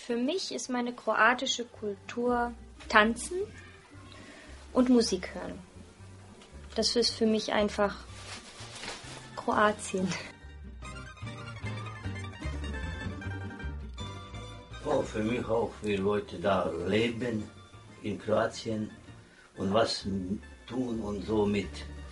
Für mich ist meine kroatische Kultur Tanzen und Musik hören. Das ist für mich einfach Kroatien. Oh, für mich auch, wie Leute da leben in Kroatien und was tun und so mit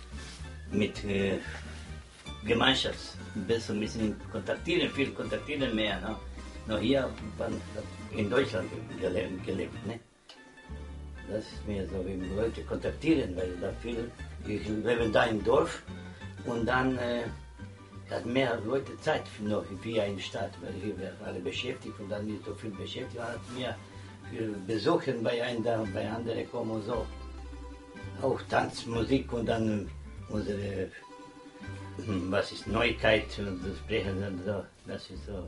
Gemeinschaft. Besser müssen viel kontaktieren mehr. Ne? Noch hier in Deutschland gelebt. Ne? Das ist mir so, wie Leute kontaktieren, weil da ich lebe da im Dorf und dann hat mehr Leute Zeit noch wie in der Stadt, weil hier werden alle beschäftigt und dann nicht so viel beschäftigt, hat mehr besuchen bei einem da und bei anderen kommen und so. Auch Tanz, Musik und dann unsere, was ist Neuigkeit und das Sprechen und so, das ist so.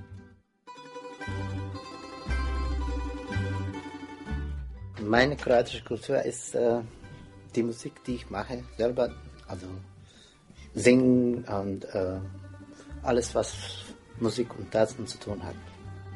Meine kroatische Kultur ist die Musik, die ich mache, selber, also singen und alles, was Musik und Tanzen zu tun hat.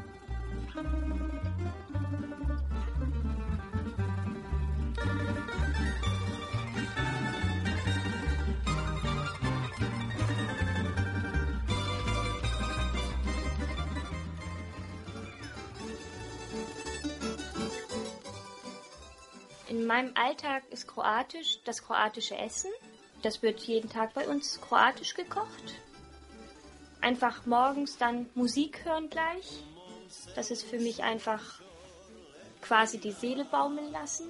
In meinem Alltag ist Kroatisch das kroatische Essen. Das wird jeden Tag bei uns kroatisch gekocht. Einfach morgens dann Musik hören gleich. Das ist für mich einfach quasi die Seele baumeln lassen.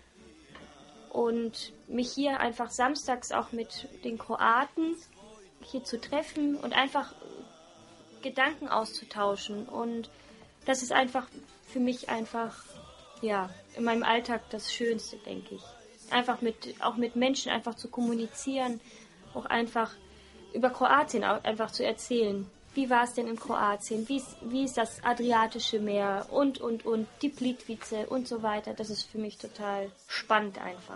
Und mich hier einfach samstags auch mit den Kroaten hier zu treffen und einfach Gedanken auszutauschen. Und das ist einfach für mich einfach, ja, in meinem Alltag das Schönste, denke ich. Einfach auch mit Menschen einfach zu kommunizieren, auch einfach über Kroatien auch einfach zu erzählen. Wie war es denn in Kroatien? Wie ist das Adriatische Meer? Und, die Plitvice und so weiter. Das ist für mich total spannend einfach.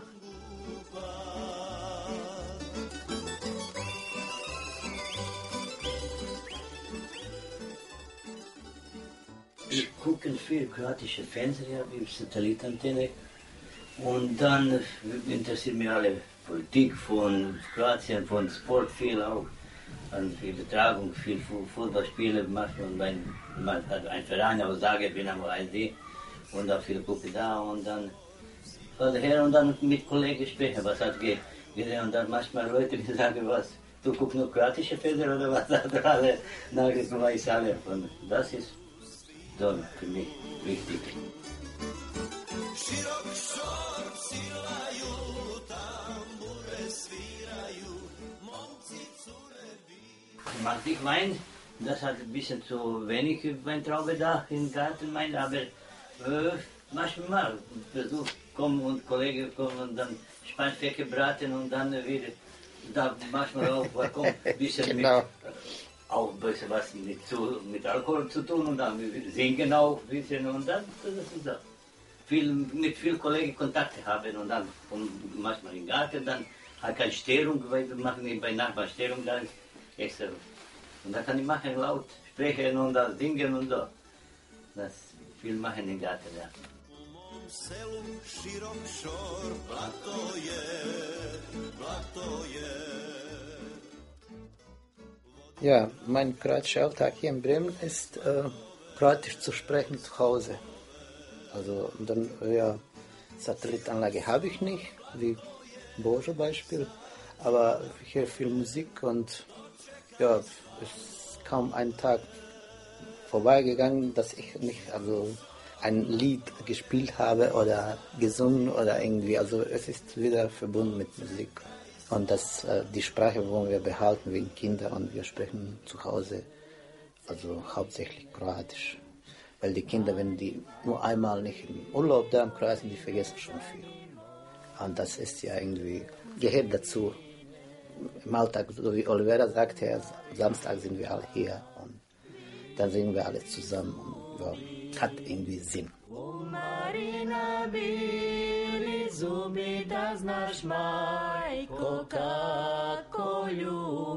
Ich gucke viel kroatische Fernseher, wie Satellitantenne. Und dann interessiert mich alle Politik von Kroatien, von Sport viel auch. An viel Betragung, viel Fußballspiele macht man hat einen Verein aus Zagreb, bin am ASD und da viele gucke da und dann her und dann mit Kollegen sprechen, was hat gesehen und dann manchmal Leute, die sagen, was, du guckst nur kroatische Fernseher oder was, alle Nachrichten weiß alle und das ist so für mich wichtig. Ich meine, das hat ein bisschen zu wenig Weintraube da im Garten, aber manchmal Besuch kommen und Kollegen kommen und dann Spanferkel braten und dann wieder, da manchmal auch kommt ein bisschen Genau. Auch ein bisschen was mit Alkohol zu tun und dann singen auch ein bisschen und dann, das ist so. Mit vielen Kollegen Kontakte haben und dann manchmal im Garten, dann hat keine Störung, weil wir machen bei Nachbarn Störung, da ist extra. Und da kann ich machen, laut sprechen und dann singen und so. Das viel machen im Garten, ja. Ja, mein kroatischer Alltag hier in Bremen ist, kroatisch zu sprechen zu Hause. Also dann, ja, Satellitanlage habe ich nicht, wie Bože Beispiel, aber hier viel Musik und ja, es ist kaum ein Tag vorbeigegangen, dass ich nicht also ein Lied gespielt habe oder gesungen oder irgendwie, also es ist wieder verbunden mit Musik. Und das, die Sprache wollen wir behalten wegen Kinder und wir sprechen zu Hause, also hauptsächlich Kroatisch. Weil die Kinder, wenn die nur einmal nicht im Urlaub da in Kroatien, die vergessen schon viel. Und das ist ja irgendwie, gehört dazu. Im Alltag, so wie Olivera sagte, ja, Samstag sind wir alle hier und dann singen wir alle zusammen und ja, hat irgendwie Sinn. Zubi da znaš majko kako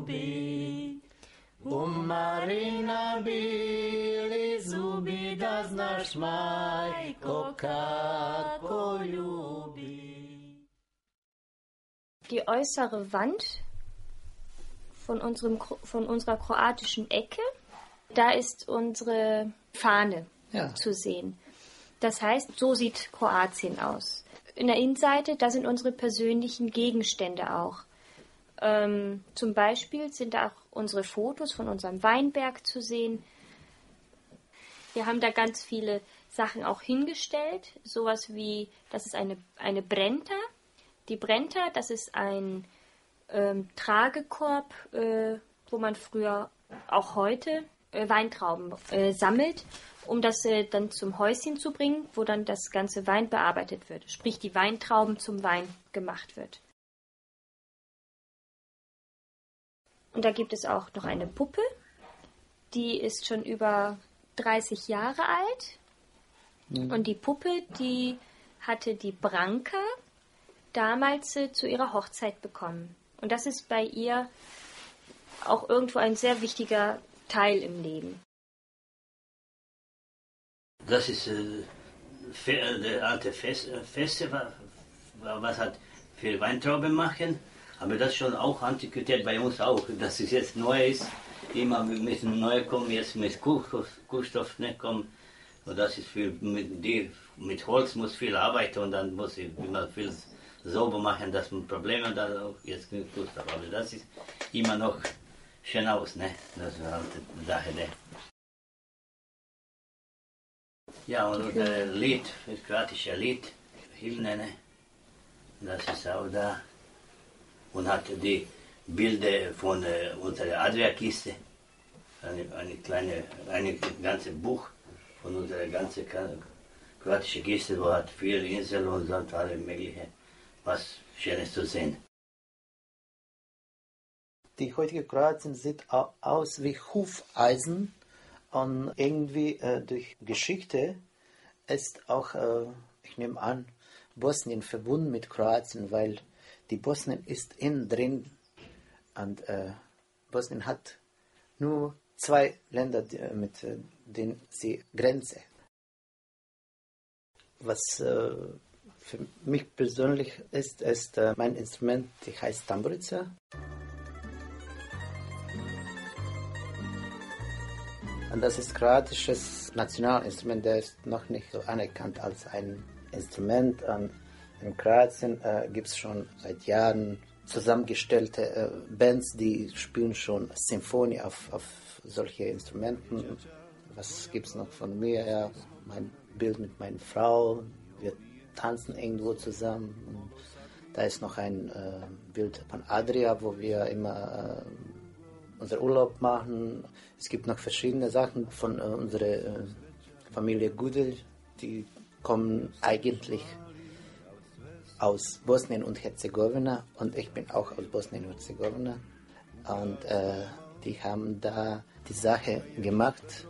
ljubi. Marina bili zubi da znaš nasz Majko, kako lubi. Die äußere Wand von unserer kroatischen Ecke, da ist unsere Fahne zu sehen. Das heißt, so sieht Kroatien aus. In der Innenseite, da sind unsere persönlichen Gegenstände auch. Zum Beispiel sind da auch unsere Fotos von unserem Weinberg zu sehen. Wir haben da ganz viele Sachen auch hingestellt. Sowas wie, das ist eine Brenta. Die Brenta, das ist ein Tragekorb, wo man früher, auch heute, Weintrauben sammelt, um das dann zum Häuschen zu bringen, wo dann das ganze Wein bearbeitet wird. Sprich, die Weintrauben zum Wein gemacht wird. Und da gibt es auch noch eine Puppe, die ist schon über 30 Jahre alt. Mhm. Und die Puppe, die hatte die Branka damals zu ihrer Hochzeit bekommen. Und das ist bei ihr auch irgendwo ein sehr wichtiger Teil im Leben. Das ist der alte Feste, was hat für Weintrauben machen. Aber das ist schon auch Antiquität bei uns auch. Dass es jetzt neu ist, immer müssen neu kommen, jetzt mit Kunststoff nicht kommen. Und das ist viel, mit Holz muss viel arbeiten und dann muss ich immer viel sauber machen, dass man Probleme da auch jetzt nicht Kunststoff. Aber das ist immer noch schön aus, ne? Das ist eine alte Sache, ne? Ja, und das Lied, das kroatische Lied, Hymne, ne? Das ist auch da. Und hat die Bilder von unserer Adriakiste, ein ganzes Buch von unserer ganzen kroatischen Kiste, wo hat viele Inseln und sonst alle mögliche, was Schönes zu sehen. Die heutige Kroatien sieht aus wie Hufeisen und irgendwie durch Geschichte ist auch, ich nehme an, Bosnien verbunden mit Kroatien, weil die Bosnien ist innen drin und Bosnien hat nur 2 Länder, mit denen sie grenzen. Was für mich persönlich ist mein Instrument, die heißt Tamburica. Und das ist kroatisches Nationalinstrument, der ist noch nicht so anerkannt als ein Instrument. Und in Kroatien gibt es schon seit Jahren zusammengestellte Bands, die spielen schon Symphonie auf solche Instrumenten. Was gibt es noch von mir? Ja, mein Bild mit meiner Frau. Wir tanzen irgendwo zusammen. Und da ist noch ein Bild von Adria, wo wir immer unser Urlaub machen. Es gibt noch verschiedene Sachen von unserer Familie Gudel, die kommen eigentlich aus Bosnien und Herzegowina und ich bin auch aus Bosnien und Herzegowina und die haben da die Sache gemacht.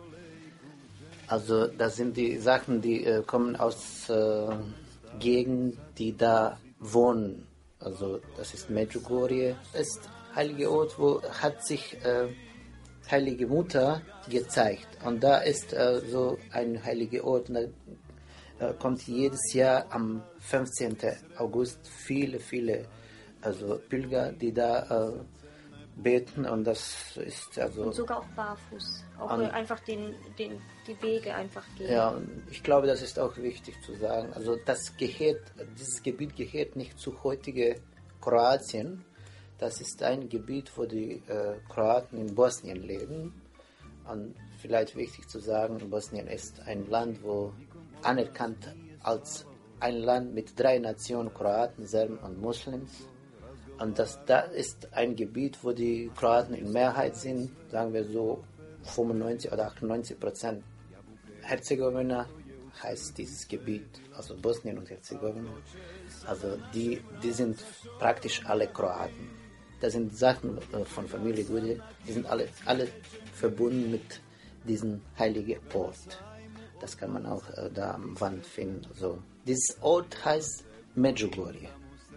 Also das sind die Sachen, die kommen aus Gegenden, die da wohnen. Also das ist Medjugorje, ist heilige Ort, wo hat sich Heilige Mutter gezeigt. Und da ist so ein heiliger Ort. Und da kommt jedes Jahr am 15. August viele also Pilger, die da beten. Und das ist also... Und sogar auch barfuß. Auch einfach die Wege einfach gehen. Ja, und ich glaube, das ist auch wichtig zu sagen. Also dieses Gebiet gehört nicht zu heutigen Kroatien. Das ist ein Gebiet, wo die Kroaten in Bosnien leben. Und vielleicht wichtig zu sagen, Bosnien ist ein Land, wo anerkannt als ein Land mit 3 Nationen, Kroaten, Serben und Muslims. Und da ist ein Gebiet, wo die Kroaten in Mehrheit sind, sagen wir so 95 oder 98%. Herzegowina heißt dieses Gebiet, also Bosnien und Herzegowina. Also die sind praktisch alle Kroaten. Das sind Sachen von Familie Gudel, die sind alle verbunden mit diesem heiligen Ort. Das kann man auch da am Wand finden. So. Dieses Ort heißt Medjugorje.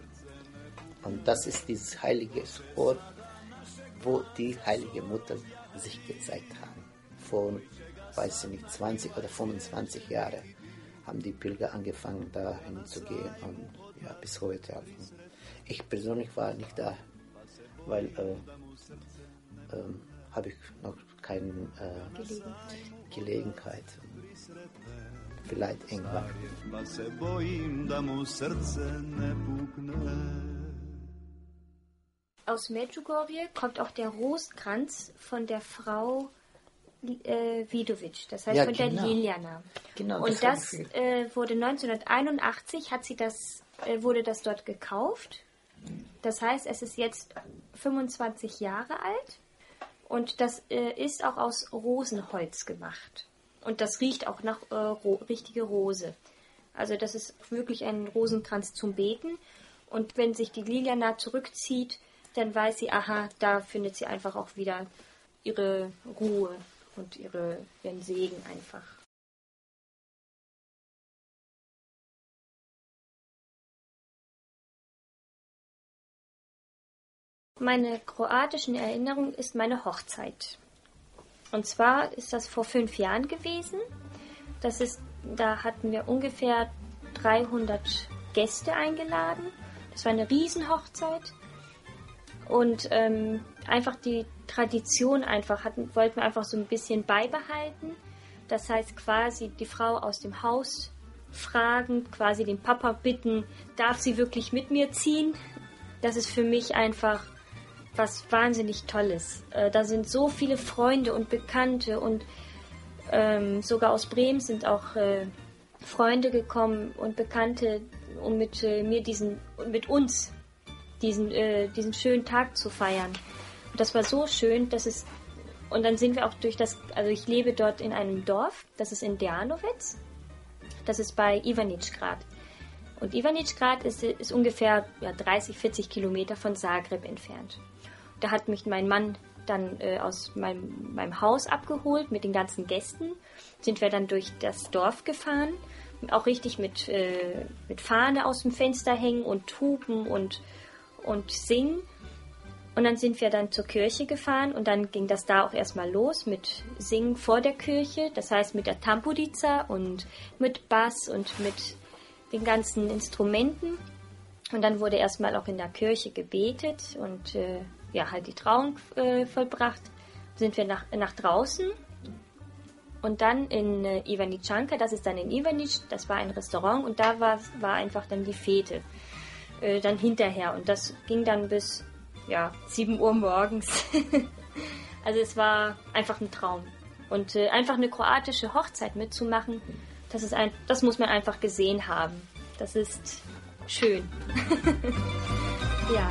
Und das ist dieses heilige Ort, wo die heilige Mutter sich gezeigt haben. Vor weiß ich nicht, 20 oder 25 Jahre haben die Pilger angefangen, da hinzugehen und ja, bis heute. Also, ich persönlich war nicht da, weil habe ich noch keine Gelegenheit. Vielleicht irgendwann. Aus Medjugorje kommt auch der Rosenkranz von der Frau Vidovic, das heißt Ja, von der genau. Liljana. Genau, Und das wurde 1981, wurde das dort gekauft. Das heißt, es ist jetzt 25 Jahre alt und das ist auch aus Rosenholz gemacht. Und das riecht auch nach richtige Rose. Also das ist wirklich ein Rosenkranz zum Beten. Und wenn sich die Liljana zurückzieht, dann weiß sie, aha, da findet sie einfach auch wieder ihre Ruhe und ihren Segen einfach. Meine kroatischen Erinnerung ist meine Hochzeit. Und zwar ist das vor 5 Jahren gewesen. Da hatten wir ungefähr 300 Gäste eingeladen. Das war eine Riesenhochzeit. Und einfach die Tradition wollten wir einfach so ein bisschen beibehalten. Das heißt quasi die Frau aus dem Haus fragen, quasi den Papa bitten, darf sie wirklich mit mir ziehen? Das ist für mich einfach was wahnsinnig Tolles. Da sind so viele Freunde und Bekannte und sogar aus Bremen sind auch Freunde gekommen und Bekannte, um mit uns diesen schönen Tag zu feiern. Und das war so schön, und dann sind wir auch also ich lebe dort in einem Dorf, das ist in Dejanovic, das ist bei Ivanić-Grad. Und Ivanić-Grad ist ungefähr 30, 40 Kilometer von Zagreb entfernt. Da hat mich mein Mann dann aus meinem Haus abgeholt mit den ganzen Gästen. Sind wir dann durch das Dorf gefahren, auch richtig mit Fahne aus dem Fenster hängen und hupen und singen. Und dann sind wir dann zur Kirche gefahren und dann ging das da auch erstmal los mit Singen vor der Kirche. Das heißt mit der Tamburica und mit Bass und mit den ganzen Instrumenten. Und dann wurde erstmal auch in der Kirche gebetet und halt die Trauung vollbracht. Sind wir nach draußen und dann in Ivaničanka, das ist dann in Ivanić, das war ein Restaurant und da war einfach dann die Fete dann hinterher und das ging dann bis 7 Uhr morgens. Also es war einfach ein Traum und einfach eine kroatische Hochzeit mitzumachen, das muss man einfach gesehen haben. Das ist schön. Ja.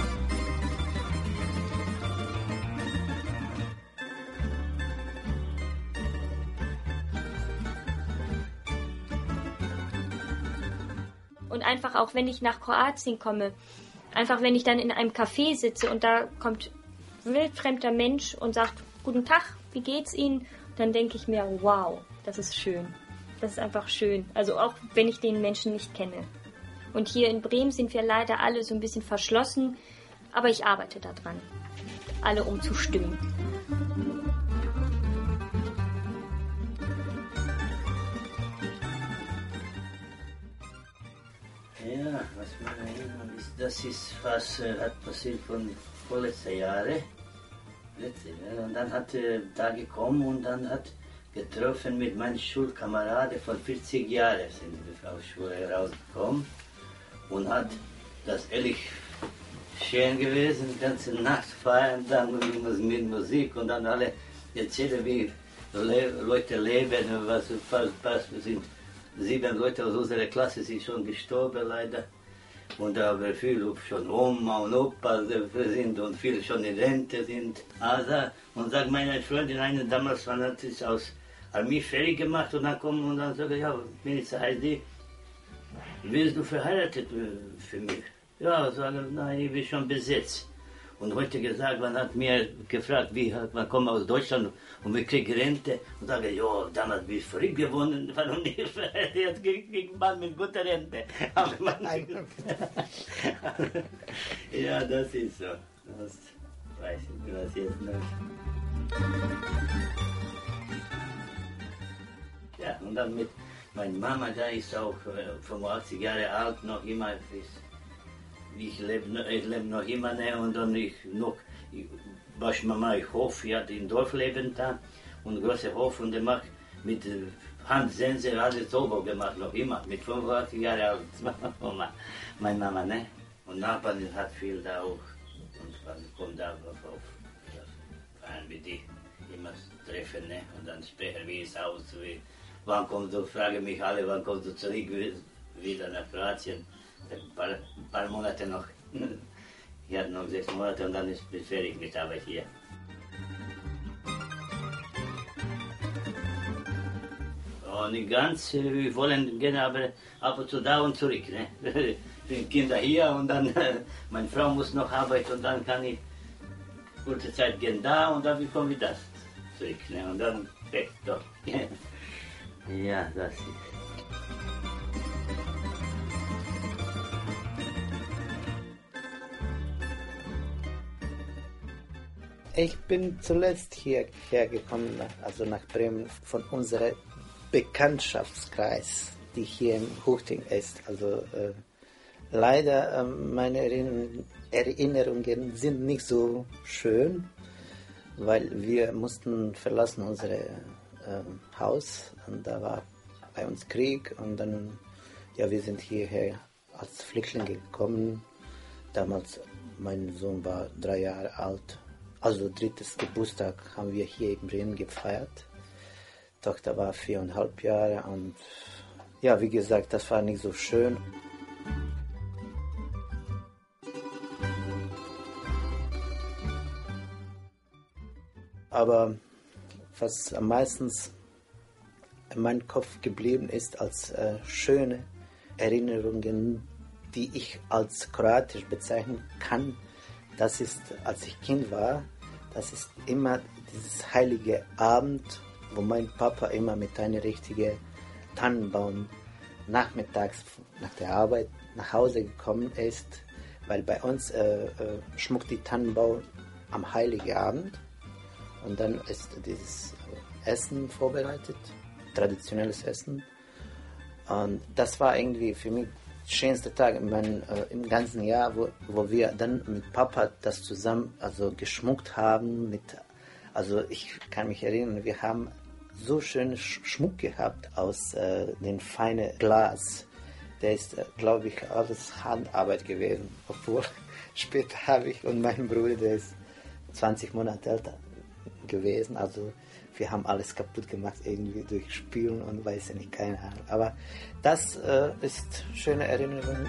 Und einfach auch, wenn ich nach Kroatien komme, einfach wenn ich dann in einem Café sitze und da kommt ein wildfremder Mensch und sagt, guten Tag, wie geht's Ihnen? Dann denke ich mir, wow, das ist schön. Das ist einfach schön. Also auch wenn ich den Menschen nicht kenne. Und hier in Bremen sind wir leider alle so ein bisschen verschlossen, aber ich arbeite daran, alle umzustimmen. Ja, was mir erinnern ist, das ist was hat passiert von vorletzten Jahre. Und dann hat er da gekommen und dann hat getroffen mit meinen Schulkameraden von 40 Jahren sind wir aus der Schule rausgekommen und hat das ehrlich schön gewesen, die ganze Nacht feiern, dann mit Musik und dann alle erzählen, wie Leute leben, was sind. 7 Leute aus unserer Klasse sind schon gestorben, leider. Und aber viele schon Oma und Opa sind und viele schon in Rente sind. Also, und sagt meine Freundin, eine damals hat sich aus Armee fertig gemacht und dann kommen und dann sagt, ja, Minister Heidi, willst du verheiratet für mich? Ja, sagen, nein, ich bin schon besetzt. Und heute gesagt, man hat mir gefragt, man kommt aus Deutschland und wir kriegen Rente. Und sage, ja, damals bin ich verrückt geworden, warum nicht? Jetzt kriegt man mit guter Rente. Aber ja, das ist so. Das weiß ich, was jetzt noch. Und dann mit meiner Mama, da ist auch 85 Jahre alt, noch immer, ich lebe noch immer, ne? Und dann was Mama, ich hoffe, ich hatte im Dorf leben da, und große Hof, und der macht mit Handsense alles sauber gemacht, noch immer, mit 85 Jahren alt, meine Mama, ne? Und Nachbarn hat viel da auch, und man kommt da auf feiern wie die immer treffen, ne? Und dann sprechen, wie es aus, wann kommst du, fragen mich alle, wann kommst du zurück wieder nach Kroatien, ein paar Monate noch, ich hatte noch 6 Monate und dann ist ich fertig mit Arbeit hier. Und nicht ganz, wir wollen gerne aber ab und zu da und zurück. Ne? Die Kinder hier und dann, meine Frau muss noch arbeiten und dann kann ich kurze Zeit gehen da und dann bekomme ich das zurück. Ne? Und dann weg doch. Ja, das ist. Ich bin zuletzt hierher gekommen, also nach Bremen, von unserem Bekanntschaftskreis, die hier im Huchting ist. Also leider meine Erinnerungen sind nicht so schön, weil wir mussten verlassen unser Haus und da war bei uns Krieg und dann, ja, wir sind hierher als Flüchtlinge gekommen. Damals, mein Sohn war 3 Jahre alt. Also 3. Geburtstag haben wir hier in Bremen gefeiert. Tochter war 4,5 Jahre und ja, wie gesagt, das war nicht so schön. Aber was am meisten in meinem Kopf geblieben ist als schöne Erinnerungen, die ich als kroatisch bezeichnen kann, das ist, als ich Kind war, das ist immer dieses heilige Abend, wo mein Papa immer mit einem richtigen Tannenbaum nachmittags nach der Arbeit nach Hause gekommen ist, weil bei uns schmuckt die Tannenbaum am heiligen Abend und dann ist dieses Essen vorbereitet, traditionelles Essen, und das war irgendwie für mich schönste Tag im ganzen Jahr, wo wir dann mit Papa das zusammen geschmuckt haben. Also ich kann mich erinnern, wir haben so schönen Schmuck gehabt aus dem feinen Glas. Der ist, glaube ich, alles Handarbeit gewesen. Obwohl später habe ich und mein Bruder, der ist 20 Monate älter gewesen. Also wir haben alles kaputt gemacht, irgendwie durch Spielen und weiß ja nicht, keine Ahnung. Aber das ist schöne Erinnerung.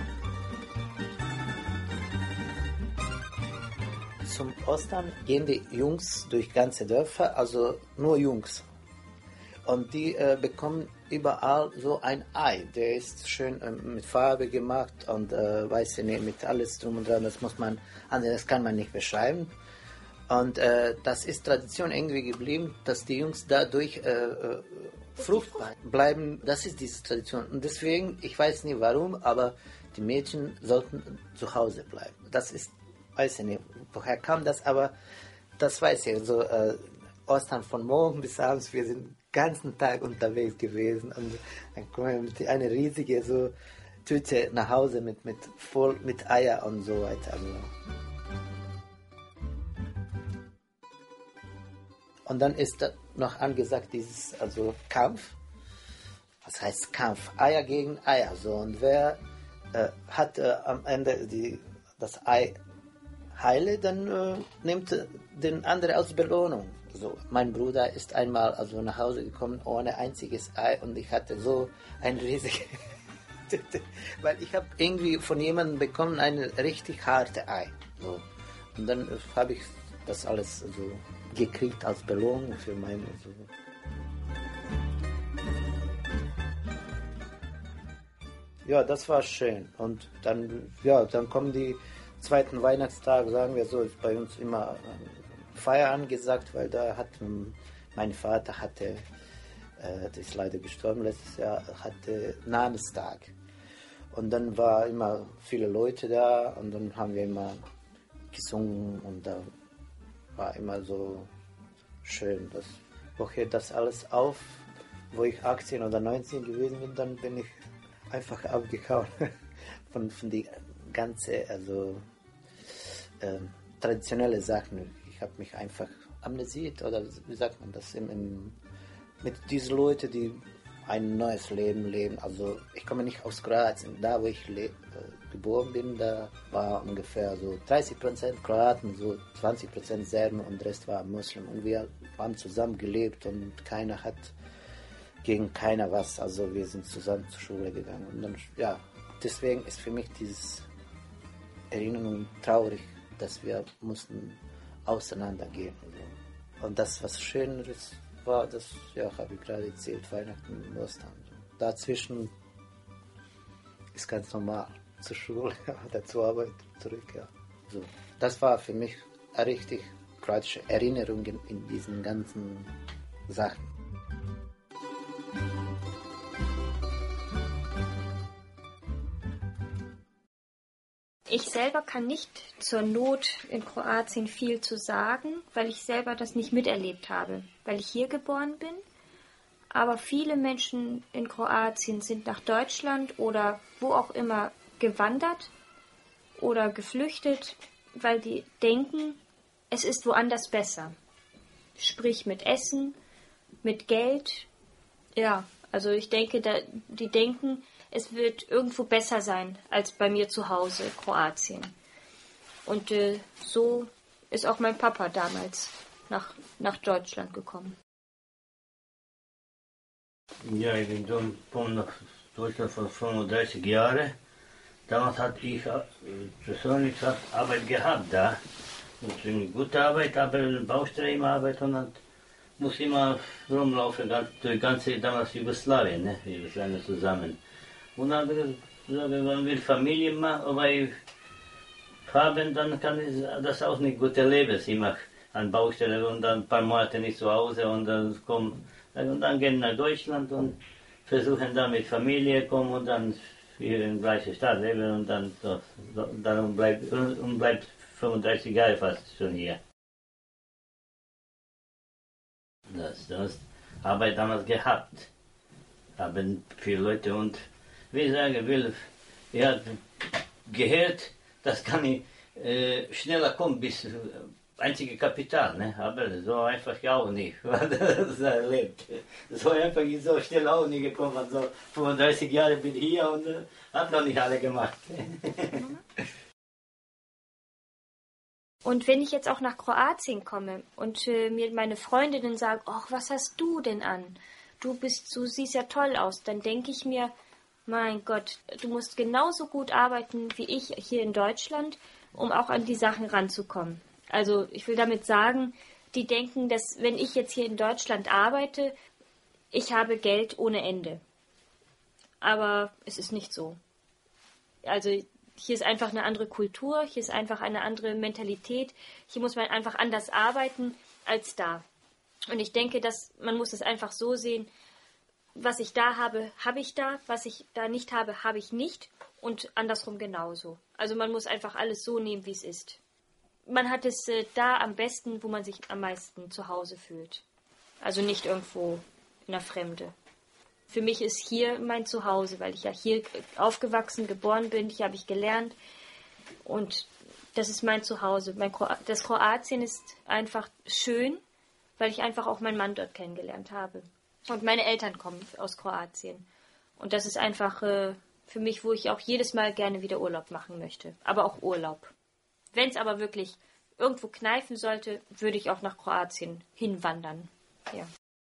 Zum Ostern gehen die Jungs durch ganze Dörfer, also nur Jungs. Und die bekommen überall so ein Ei. Der ist schön mit Farbe gemacht und weiß ja nicht, mit alles drum und dran. Das kann man nicht beschreiben. Und das ist Tradition irgendwie geblieben, dass die Jungs dadurch fruchtbar bleiben. Das ist diese Tradition. Und deswegen, ich weiß nicht warum, aber die Mädchen sollten zu Hause bleiben. Das ist, weiß ich nicht, woher kam das, aber das weiß ich. So Ostern von morgen bis abends, wir sind den ganzen Tag unterwegs gewesen. Und dann kommen wir mit einer riesigen so Tüte nach Hause voll mit Eier und so weiter. Also, und dann ist da noch angesagt dieses Kampf. Was heißt Kampf? Eier gegen Eier. So. Und wer hat am Ende das Ei heile, dann nimmt den anderen als Belohnung. So, mein Bruder ist einmal nach Hause gekommen ohne einziges Ei und ich hatte so ein riesiges weil ich habe irgendwie von jemandem bekommen ein richtig hartes Ei. So. Und dann habe ich das alles so gekriegt als Belohnung für meine. So. Ja, das war schön. Und dann kommen die zweiten Weihnachtstage, sagen wir so, ist bei uns immer Feier angesagt, weil da hat mein Vater der ist leider gestorben letztes Jahr, hatte Namenstag. Und dann war immer viele Leute da und dann haben wir immer gesungen und da war immer so schön, woher das alles wo ich 18 oder 19 gewesen bin, dann bin ich einfach abgehauen von die ganze, also traditionelle Sachen. Ich habe mich einfach amnesiert, oder wie sagt man das, mit diesen Leuten, die ein neues Leben leben. Also ich komme nicht aus Kroatien. Da, wo ich geboren bin, da war ungefähr so 30% Kroaten, so 20% Serben und der Rest war Muslim. Und wir haben zusammen gelebt und keiner hat gegen keiner was. Also wir sind zusammen zur Schule gegangen. Und dann, ja, deswegen ist für mich diese Erinnerung traurig, dass wir mussten auseinandergehen. Also. Und das, was Schöneres war, das, ja, habe ich gerade erzählt, Weihnachten und Ostern. Dazwischen ist ganz normal, zur Schule oder zur Arbeit zurück. Ja. So, das war für mich eine richtig kroatische Erinnerung in diesen ganzen Sachen. Ich selber kann nicht zur Not in Kroatien viel zu sagen, weil ich selber das nicht miterlebt habe, weil ich hier geboren bin. Aber viele Menschen in Kroatien sind nach Deutschland oder wo auch immer gewandert oder geflüchtet, weil die denken, es ist woanders besser. Sprich mit Essen, mit Geld. Ja, also ich denke, die denken, es wird irgendwo besser sein als bei mir zu Hause, Kroatien. Und so ist auch mein Papa damals nach Deutschland gekommen. Ja, ich bin gekommen nach Deutschland vor 35 Jahren. Damals hatte ich persönlich Arbeit gehabt da. Und eine gute Arbeit, aber Baustelle-Arbeit und dann muss immer rumlaufen, durch ganze damals Jugoslawien, ne? Jugoslawien zusammen. Und dann habe ich gesagt, wenn wir Familie haben, dann kann ich das auch nicht gut erleben. Ich mache an Baustelle und dann ein paar Monate nicht zu Hause und dann gehen nach Deutschland und versuchen dann mit Familie kommen und dann hier in der gleichen Stadt leben und dann bleibt 35 Jahre fast schon hier. Das habe ich damals gehabt. Haben viele Leute und wie ich sage, ja, gehört, das kann ich schneller kommen bis einzige Kapital, ne? Aber so einfach ja auch nicht, was das erlebt. So einfach ist so schnell auch nicht gekommen. Also 35 Jahre bin ich hier und hat noch nicht alle gemacht. Und wenn ich jetzt auch nach Kroatien komme und mir meine Freundinnen sagen, ach, was hast du denn an? Du siehst ja toll aus, dann denke ich mir, mein Gott, du musst genauso gut arbeiten wie ich hier in Deutschland, um auch an die Sachen ranzukommen. Also ich will damit sagen, die denken, dass wenn ich jetzt hier in Deutschland arbeite, ich habe Geld ohne Ende. Aber es ist nicht so. Also hier ist einfach eine andere Kultur, hier ist einfach eine andere Mentalität. Hier muss man einfach anders arbeiten als da. Und ich denke, man muss es einfach so sehen, was ich da habe, habe ich da, was ich da nicht habe, habe ich nicht und andersrum genauso. Also man muss einfach alles so nehmen, wie es ist. Man hat es da am besten, wo man sich am meisten zu Hause fühlt. Also nicht irgendwo in der Fremde. Für mich ist hier mein Zuhause, weil ich ja hier aufgewachsen, geboren bin, hier habe ich gelernt und das ist mein Zuhause. Das Kroatien ist einfach schön, weil ich einfach auch meinen Mann dort kennengelernt habe. Und meine Eltern kommen aus Kroatien. Und das ist einfach für mich, wo ich auch jedes Mal gerne wieder Urlaub machen möchte. Aber auch Urlaub. Wenn es aber wirklich irgendwo kneifen sollte, würde ich auch nach Kroatien hinwandern. Ja.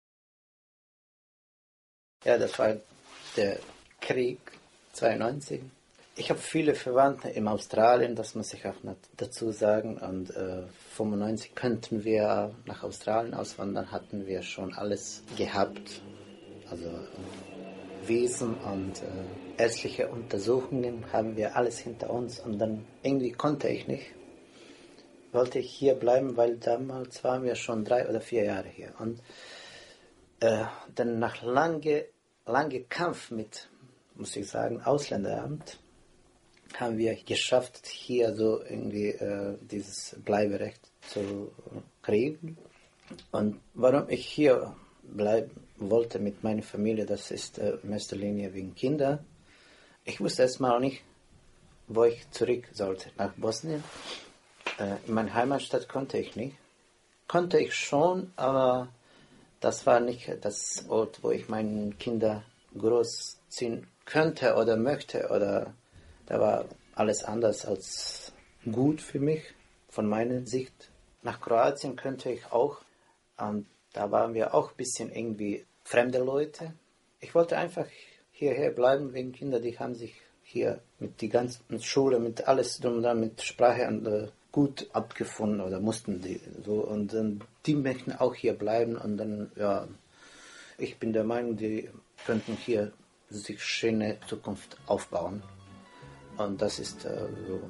Ja, das war der Krieg 92. Ich habe viele Verwandte in Australien, das muss ich auch noch dazu sagen. Und 95 könnten wir nach Australien auswandern, hatten wir schon alles gehabt. Also Wesen und ärztliche Untersuchungen haben wir alles hinter uns. Und dann irgendwie konnte ich nicht. Wollte ich hier bleiben, weil damals waren wir schon 3 oder 4 Jahre hier. Und dann nach lange Kampf mit, muss ich sagen, Ausländeramt, haben wir geschafft, hier so irgendwie dieses Bleiberecht zu kriegen. Und warum ich hier bleibe, wollte mit meiner Familie, das ist in erster Linie wegen Kinder. Ich wusste erstmal nicht, wo ich zurück sollte, nach Bosnien. In meine Heimatstadt konnte ich nicht. Konnte ich schon, aber das war nicht das Ort, wo ich meine Kinder großziehen könnte oder möchte. Oder da war alles anders als gut für mich, von meiner Sicht. Nach Kroatien könnte ich auch. Und da waren wir auch ein bisschen irgendwie fremde Leute. Ich wollte einfach hierher bleiben wegen Kinder, die haben sich hier mit der ganzen Schule, mit alles drum und dran, mit Sprache und, gut abgefunden oder mussten die so. Und die möchten auch hier bleiben und dann, ja, ich bin der Meinung, die könnten hier sich schöne Zukunft aufbauen. Und das ist so.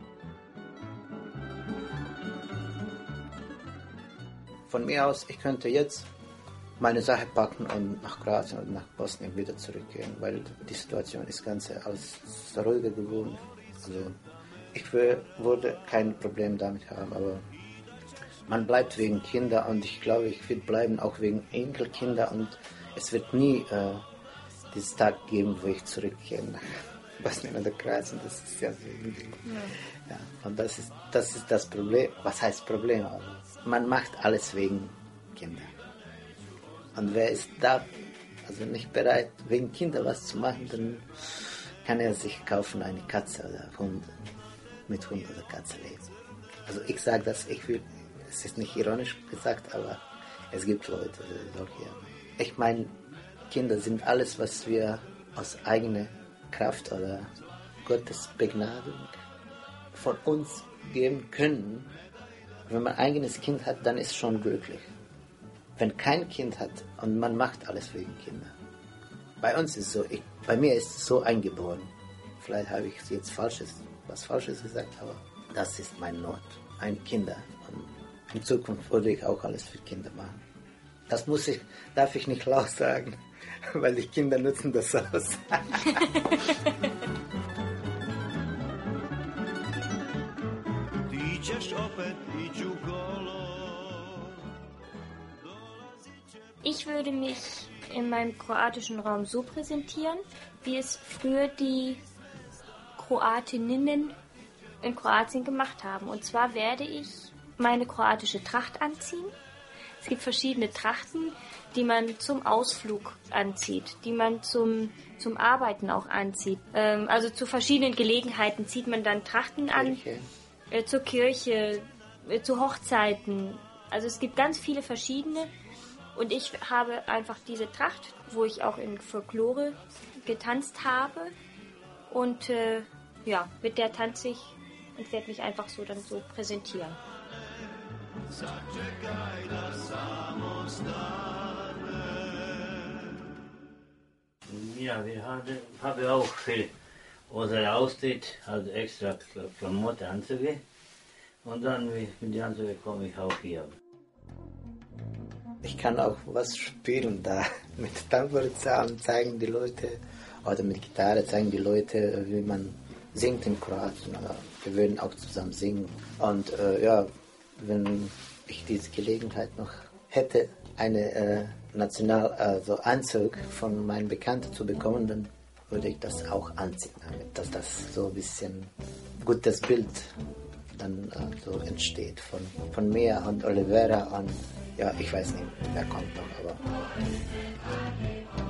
Von mir aus, ich könnte jetzt meine Sache packen und nach Kroatien und nach Bosnien wieder zurückgehen, weil die Situation ist ganz alles ruhiger geworden. Also ich würde kein Problem damit haben, aber man bleibt wegen Kinder und ich glaube, ich werde bleiben auch wegen Enkelkinder und es wird nie diesen Tag geben, wo ich zurückgehe nach Bosnien oder Kroatien. Das ist ja ja, und das ist das Problem. Was heißt Problem? Man macht alles wegen Kinder. Und wer ist da also nicht bereit, wegen Kinder was zu machen, dann kann er sich kaufen eine Katze oder Hund, mit Hund oder Katze leben. Also ich sage das, es ist nicht ironisch gesagt, aber es gibt Leute, solche. Ich meine, Kinder sind alles, was wir aus eigener Kraft oder Gottes Begnadung von uns geben können. Wenn man ein eigenes Kind hat, dann ist schon glücklich. Wenn kein Kind hat und man macht alles wegen Kinder. Bei uns ist es so, bei mir ist es so eingeboren. Vielleicht habe ich jetzt was Falsches gesagt, aber das ist mein Not. Kinder. Und in Zukunft würde ich auch alles für Kinder machen. Das darf ich nicht laut sagen, weil die Kinder nutzen das aus. Ich würde mich in meinem kroatischen Raum so präsentieren, wie es früher die Kroatinnen in Kroatien gemacht haben. Und zwar werde ich meine kroatische Tracht anziehen. Es gibt verschiedene Trachten, die man zum Ausflug anzieht, die man zum Arbeiten auch anzieht. Also zu verschiedenen Gelegenheiten zieht man dann Trachten an. Zur Kirche, zu Hochzeiten. Also es gibt ganz viele verschiedene. Und ich habe einfach diese Tracht, wo ich auch in Folklore getanzt habe. Und mit der tanze ich und werde mich einfach so dann so präsentieren. Ja, wir haben auch für unsere Austritt also extra Klamotten Anzüge. Und dann mit den Anzügen komme ich auch hier. Ich kann auch was spielen da. Mit Tambourzahlen zeigen die Leute, oder mit Gitarre zeigen die Leute, wie man singt in Kroatien. Oder wir würden auch zusammen singen. Und wenn ich diese Gelegenheit noch hätte, eine Anzug von meinen Bekannten zu bekommen, dann würde ich das auch anziehen, damit dass das so ein bisschen gutes Bild dann so entsteht von mir und Olivera und ja, ich weiß nicht, wer kommt noch, aber